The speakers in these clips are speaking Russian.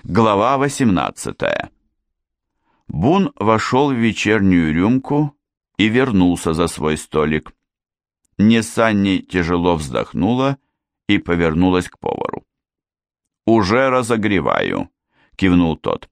Глава 18. Бун вошел в вечернюю рюмку и вернулся за свой столик. Несанни тяжело вздохнула и повернулась к повару. «Уже разогреваю», — кивнул тот.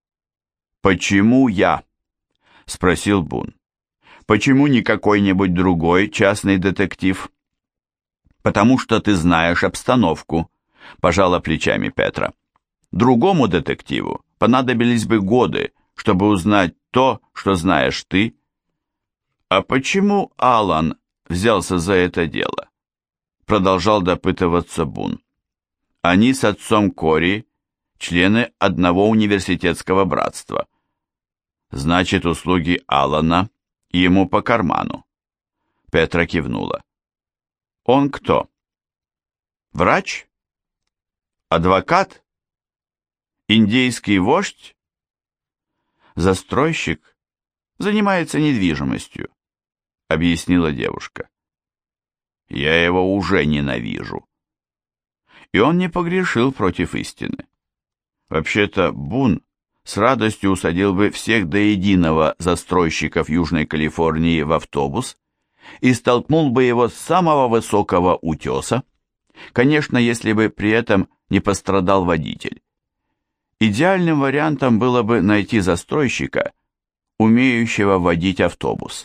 «Почему я?» — спросил Бун. «Почему не какой-нибудь другой частный детектив?» «Потому что ты знаешь обстановку», — пожала плечами Петра. «Другому детективу понадобились бы годы, чтобы узнать то, что знаешь ты». «А почему Алан взялся за это дело?» — продолжал допытываться Бун. «Они с отцом Кори члены одного университетского братства. Значит, услуги Алана ему по карману». Петра кивнула. «Он кто? Врач? Адвокат? Индейский вождь? Застройщик? Занимается недвижимостью», — объяснила девушка. «Я его уже ненавижу». И он не погрешил против истины. Вообще-то Бун с радостью усадил бы всех до единого застройщиков Южной Калифорнии в автобус и столкнул бы его с самого высокого утеса, конечно, если бы при этом не пострадал водитель. Идеальным вариантом было бы найти застройщика, умеющего водить автобус.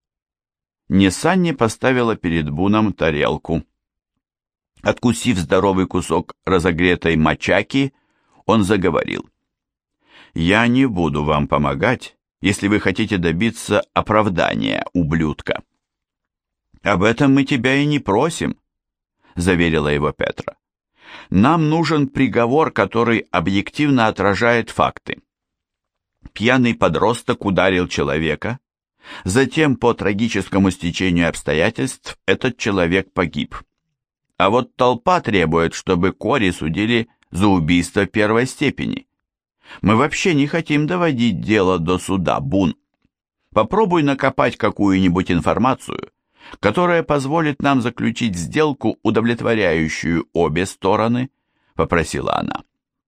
Несанни поставила перед Буном тарелку. Откусив здоровый кусок разогретой мачаки, он заговорил. «Я не буду вам помогать, если вы хотите добиться оправдания, ублюдка». «Об этом мы тебя и не просим», — заверила его Петра. «Нам нужен приговор, который объективно отражает факты. Пьяный подросток ударил человека, затем по трагическому стечению обстоятельств этот человек погиб. А вот толпа требует, чтобы Кори судили за убийство первой степени. Мы вообще не хотим доводить дело до суда, Бун. Попробуй накопать какую-нибудь информацию, которая позволит нам заключить сделку, удовлетворяющую обе стороны», — попросила она.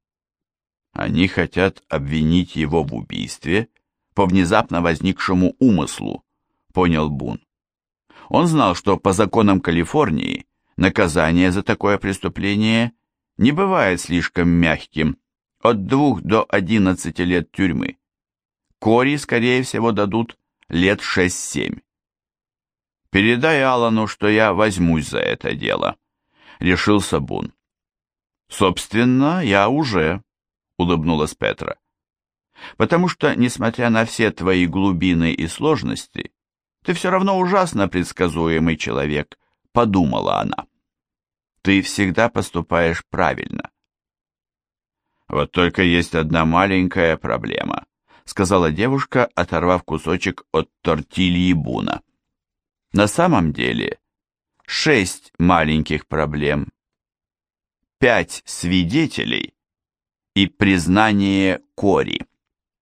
«Они хотят обвинить его в убийстве по внезапно возникшему умыслу», — понял Бун. Он знал, что по законам Калифорнии наказание за такое преступление не бывает слишком мягким, от 2 до 11 лет тюрьмы. Кори, скорее всего, дадут лет 6-7. «Передай Алану, что я возьмусь за это дело», — решился Бун. «Собственно, я уже», — улыбнулась Петра. «Потому что, несмотря на все твои глубины и сложности, ты все равно ужасно предсказуемый человек», — подумала она. «Ты всегда поступаешь правильно». «Вот только есть одна маленькая проблема», — сказала девушка, оторвав кусочек от тортильи Буна. «На самом деле 6 маленьких проблем, 5 свидетелей и признание Кори».